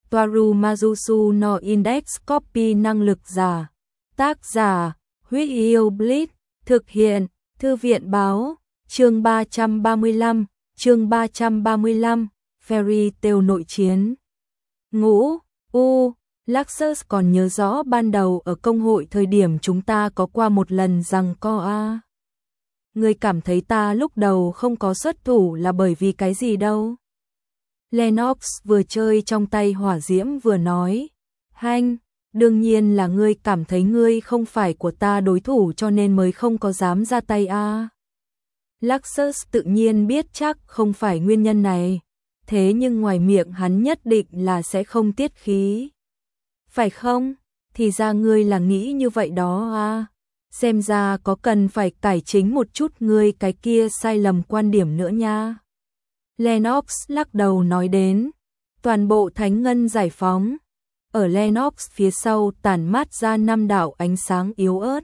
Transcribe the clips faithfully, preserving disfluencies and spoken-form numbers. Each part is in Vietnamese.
Toaru Majusu no Index Copy năng lực giả. Tác giả, Huyết Yêu Blitz, thực hiện, Thư viện báo, chương ba trăm ba mươi lăm, chương ba trăm ba mươi lăm, Fairy Tail nội chiến. Ngũ, U, Luxus còn nhớ rõ ban đầu ở công hội thời điểm chúng ta có qua một lần rằng co a. Ngươi cảm thấy ta lúc đầu không có xuất thủ là bởi vì cái gì đâu? Lennox vừa chơi trong tay hỏa diễm vừa nói, Hanh, đương nhiên là ngươi cảm thấy ngươi không phải của ta đối thủ cho nên mới không có dám ra tay a. Luxus tự nhiên biết chắc không phải nguyên nhân này, thế nhưng ngoài miệng hắn nhất định là sẽ không tiết khí. Phải không? Thì ra ngươi là nghĩ như vậy đó a. Xem ra có cần phải cải chính một chút ngươi cái kia sai lầm quan điểm nữa nha. Lennox lắc đầu nói đến, toàn bộ thánh ngân giải phóng. Ở Lennox phía sau tản mát ra năm đạo ánh sáng yếu ớt.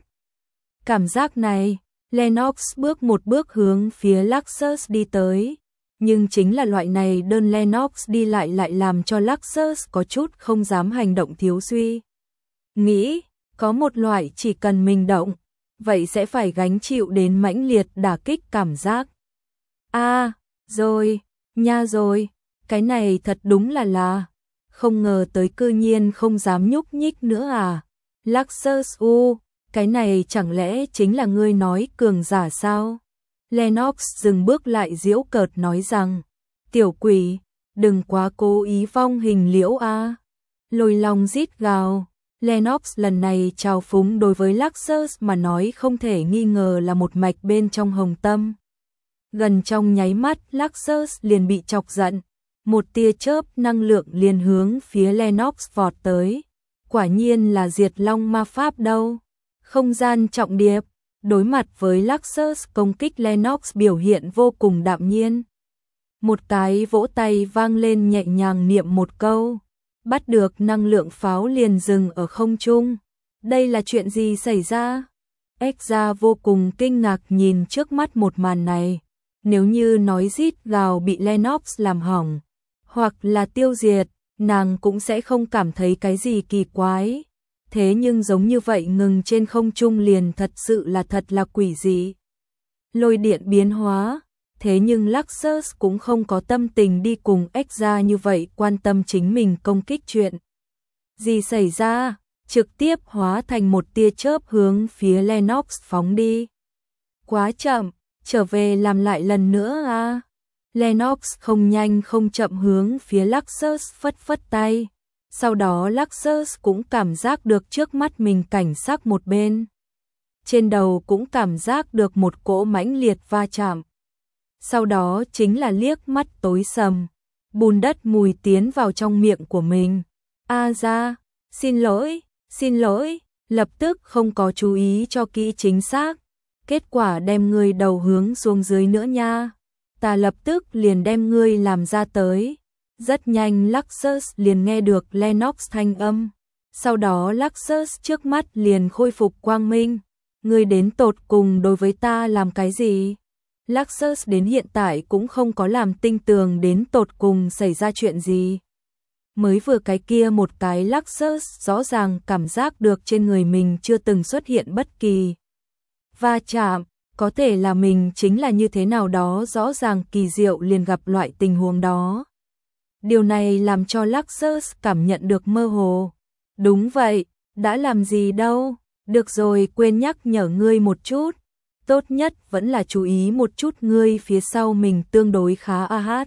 Cảm giác này, Lennox bước một bước hướng phía Luxus đi tới. Nhưng chính là loại này đơn Lennox đi lại lại làm cho Luxus có chút không dám hành động thiếu suy. Nghĩ, có một loại chỉ cần mình động, vậy sẽ phải gánh chịu đến mãnh liệt đả kích cảm giác. A, à, rồi, nha rồi, cái này thật đúng là là, không ngờ tới cư nhiên không dám nhúc nhích nữa à. Luxus u, cái này chẳng lẽ chính là ngươi nói cường giả sao? Lennox dừng bước lại giễu cợt nói rằng, tiểu quỷ, đừng quá cố ý vong hình liễu a. Lôi long rít gào. Lennox lần này trào phúng đối với Luxus mà nói không thể nghi ngờ là một mạch bên trong hồng tâm. Gần trong nháy mắt Luxus liền bị chọc giận, một tia chớp năng lượng liền hướng phía Lennox vọt tới. Quả nhiên là diệt long ma pháp đâu. Không gian trọng điệp, đối mặt với Luxus công kích Lennox biểu hiện vô cùng đạm nhiên. Một cái vỗ tay vang lên nhẹ nhàng niệm một câu. Bắt được năng lượng pháo liền dừng ở không trung. Đây là chuyện gì xảy ra? Exra vô cùng kinh ngạc nhìn trước mắt một màn này. Nếu như nói rít gào bị Lennox làm hỏng, hoặc là tiêu diệt, nàng cũng sẽ không cảm thấy cái gì kỳ quái. Thế nhưng giống như vậy ngừng trên không trung liền thật sự là thật là quỷ dị. Lôi điện biến hóa. Thế nhưng Luxus cũng không có tâm tình đi cùng Exra như vậy quan tâm chính mình công kích chuyện. Gì xảy ra? Trực tiếp hóa thành một tia chớp hướng phía Lennox phóng đi. Quá chậm, trở về làm lại lần nữa à? Lennox không nhanh không chậm hướng phía Luxus phất phất tay. Sau đó Luxus cũng cảm giác được trước mắt mình cảnh sắc một bên. Trên đầu cũng cảm giác được một cỗ mãnh liệt va chạm. Sau đó chính là liếc mắt tối sầm, bùn đất mùi tiến vào trong miệng của mình. A ra, xin lỗi, xin lỗi, lập tức không có chú ý cho kỹ chính xác. Kết quả đem ngươi đầu hướng xuống dưới nữa nha. Ta lập tức liền đem ngươi làm ra tới. Rất nhanh Luxus liền nghe được Lennox thanh âm. Sau đó Luxus trước mắt liền khôi phục quang minh. Ngươi đến tột cùng đối với ta làm cái gì? Luxus đến hiện tại cũng không có làm tinh tường đến tột cùng xảy ra chuyện gì. Mới vừa cái kia một cái Luxus rõ ràng cảm giác được trên người mình chưa từng xuất hiện bất kỳ va chạm, có thể là mình chính là như thế nào đó rõ ràng kỳ diệu liền gặp loại tình huống đó. Điều này làm cho Luxus cảm nhận được mơ hồ. Đúng vậy, đã làm gì đâu, được rồi quên nhắc nhở ngươi một chút. Tốt nhất vẫn là chú ý một chút ngươi phía sau mình tương đối khá a hát.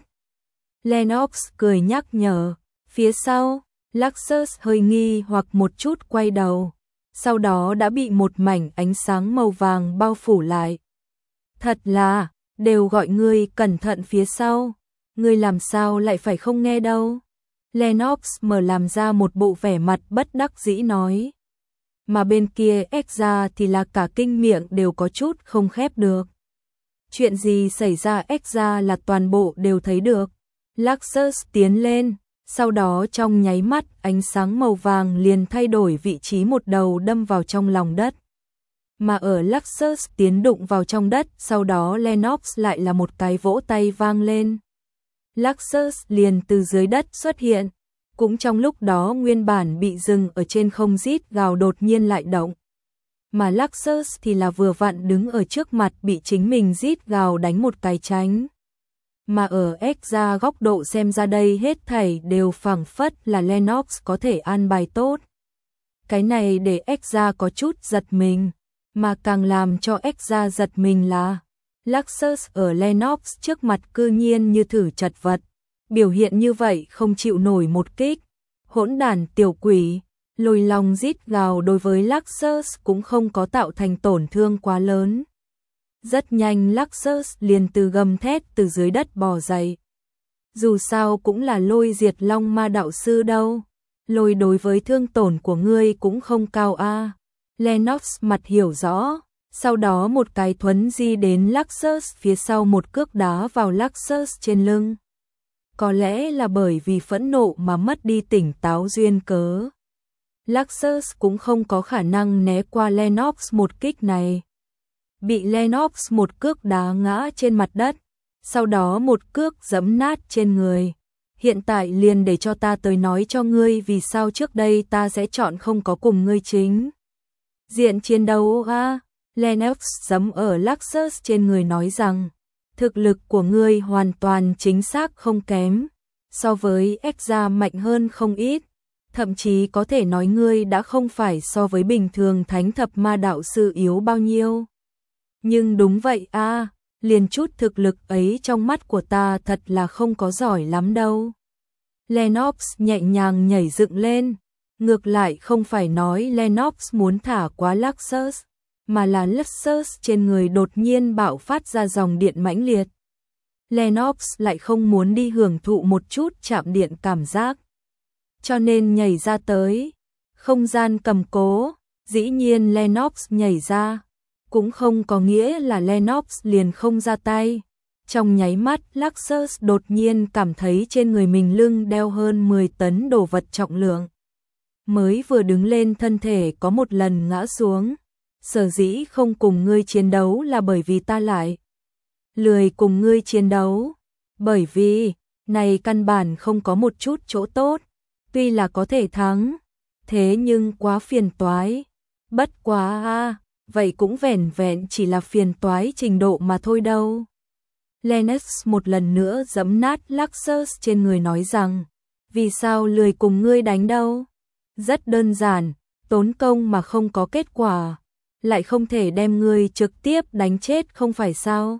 Lennox cười nhắc nhở, phía sau, Luxus hơi nghi hoặc một chút quay đầu, sau đó đã bị một mảnh ánh sáng màu vàng bao phủ lại. Thật là, đều gọi ngươi cẩn thận phía sau, ngươi làm sao lại phải không nghe đâu. Lennox mở làm ra một bộ vẻ mặt bất đắc dĩ nói. Mà bên kia Exra thì là cả kinh miệng đều có chút không khép được. Chuyện gì xảy ra Exra là toàn bộ đều thấy được. Luxus tiến lên, sau đó trong nháy mắt ánh sáng màu vàng liền thay đổi vị trí một đầu đâm vào trong lòng đất. Mà ở Luxus tiến đụng vào trong đất, sau đó Lennox lại là một cái vỗ tay vang lên. Luxus liền từ dưới đất xuất hiện, Cũng trong lúc đó nguyên bản bị dừng ở trên không rít gào đột nhiên lại động. Mà Luxus thì là vừa vặn đứng ở trước mặt bị chính mình rít gào đánh một cái tránh. Mà ở Exra góc độ xem ra đây hết thảy đều phảng phất là Lennox có thể an bài tốt. Cái này để Exra có chút giật mình, mà càng làm cho Exra giật mình là Luxus ở Lennox trước mặt cư nhiên như thử chật vật, biểu hiện như vậy không chịu nổi một kích. Hỗn đản tiểu quỷ, lôi long rít gào đối với Luxus cũng không có tạo thành tổn thương quá lớn. Rất nhanh Luxus liền từ gầm thét từ dưới đất bò dậy. Dù sao cũng là lôi diệt long ma đạo sư đâu. Lôi đối với thương tổn của ngươi cũng không cao a. À. Lennox mặt hiểu rõ, sau đó một cái thuấn di đến Luxus phía sau một cước đá vào Luxus trên lưng. Có lẽ là bởi vì phẫn nộ mà mất đi tỉnh táo duyên cớ. Luxus cũng không có khả năng né qua Lennox một kích này. Bị Lennox một cước đá ngã trên mặt đất, sau đó một cước giẫm nát trên người. Hiện tại liền để cho ta tới nói cho ngươi vì sao trước đây ta sẽ chọn không có cùng ngươi chính diện chiến đấu a. À, Lennox giẫm ở Luxus trên người nói rằng, thực lực của ngươi hoàn toàn chính xác không kém, so với Exra mạnh hơn không ít, thậm chí có thể nói ngươi đã không phải so với bình thường thánh thập ma đạo sư yếu bao nhiêu. Nhưng đúng vậy a, à, liền chút thực lực ấy trong mắt của ta thật là không có giỏi lắm đâu. Lennox nhẹ nhàng nhảy dựng lên, ngược lại không phải nói Lennox muốn thả quá Luxus, mà là Luxus trên người đột nhiên bạo phát ra dòng điện mãnh liệt. Lennox lại không muốn đi hưởng thụ một chút chạm điện cảm giác, cho nên nhảy ra tới. Không gian cầm cố, dĩ nhiên Lennox nhảy ra, cũng không có nghĩa là Lennox liền không ra tay. Trong nháy mắt Luxus đột nhiên cảm thấy trên người mình lưng đeo hơn mười tấn đồ vật trọng lượng. Mới vừa đứng lên thân thể có một lần ngã xuống. Sở dĩ không cùng ngươi chiến đấu là bởi vì ta lại lười cùng ngươi chiến đấu. Bởi vì, này căn bản không có một chút chỗ tốt. Tuy là có thể thắng, thế nhưng quá phiền toái. Bất quá a, à, vậy cũng vẻn vẹn chỉ là phiền toái trình độ mà thôi đâu. Lennox một lần nữa giẫm nát Luxus trên người nói rằng, vì sao lười cùng ngươi đánh đâu? Rất đơn giản, tốn công mà không có kết quả, lại không thể đem ngươi trực tiếp đánh chết không phải sao?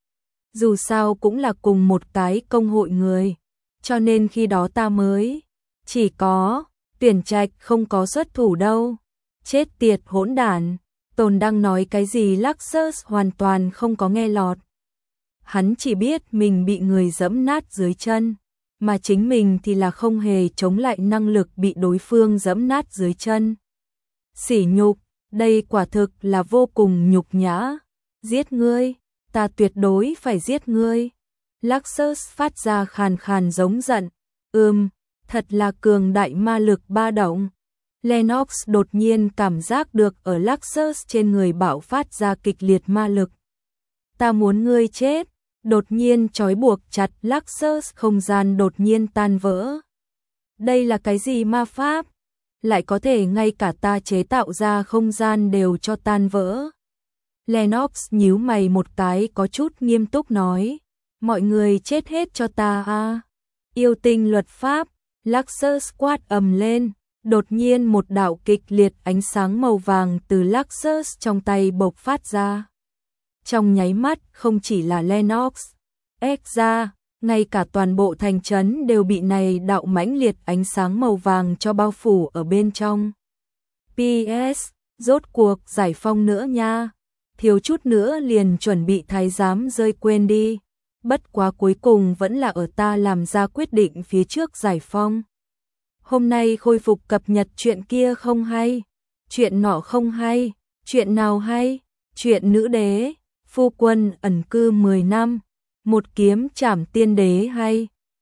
Dù sao cũng là cùng một cái công hội người, cho nên khi đó ta mới chỉ có tuyển trạch không có xuất thủ đâu. Chết tiệt hỗn đản, Tồn đang nói cái gì Luxus hoàn toàn không có nghe lọt. Hắn chỉ biết mình bị người giẫm nát dưới chân, mà chính mình thì là không hề chống lại năng lực bị đối phương giẫm nát dưới chân. Sỉ nhục, đây quả thực là vô cùng nhục nhã. Giết ngươi, ta tuyệt đối phải giết ngươi. Luxus phát ra khàn khàn giống giận. Ừm, thật là cường đại ma lực ba động. Lennox đột nhiên cảm giác được ở Luxus trên người bạo phát ra kịch liệt ma lực. Ta muốn ngươi chết. Đột nhiên trói buộc chặt Luxus, không gian đột nhiên tan vỡ. Đây là cái gì ma pháp? Lại có thể ngay cả ta chế tạo ra không gian đều cho tan vỡ. Lennox nhíu mày một cái có chút nghiêm túc nói. Mọi người chết hết cho ta a. Yêu tinh luật pháp. Luxus quát ầm lên. Đột nhiên một đạo kịch liệt ánh sáng màu vàng từ Luxus trong tay bộc phát ra. Trong nháy mắt không chỉ là Lennox, Exra, ngay cả toàn bộ thành trấn đều bị này đạo mãnh liệt ánh sáng màu vàng cho bao phủ ở bên trong. pê ét, rốt cuộc giải phong nữa nha, thiếu chút nữa liền chuẩn bị thái giám rơi quên đi, bất quá cuối cùng vẫn là ở ta làm ra quyết định phía trước giải phong. Hôm nay khôi phục cập nhật chuyện kia không hay, chuyện nọ không hay, chuyện nào hay, chuyện nữ đế. Phu quân ẩn cư mười năm, một kiếm trảm tiên đế hay,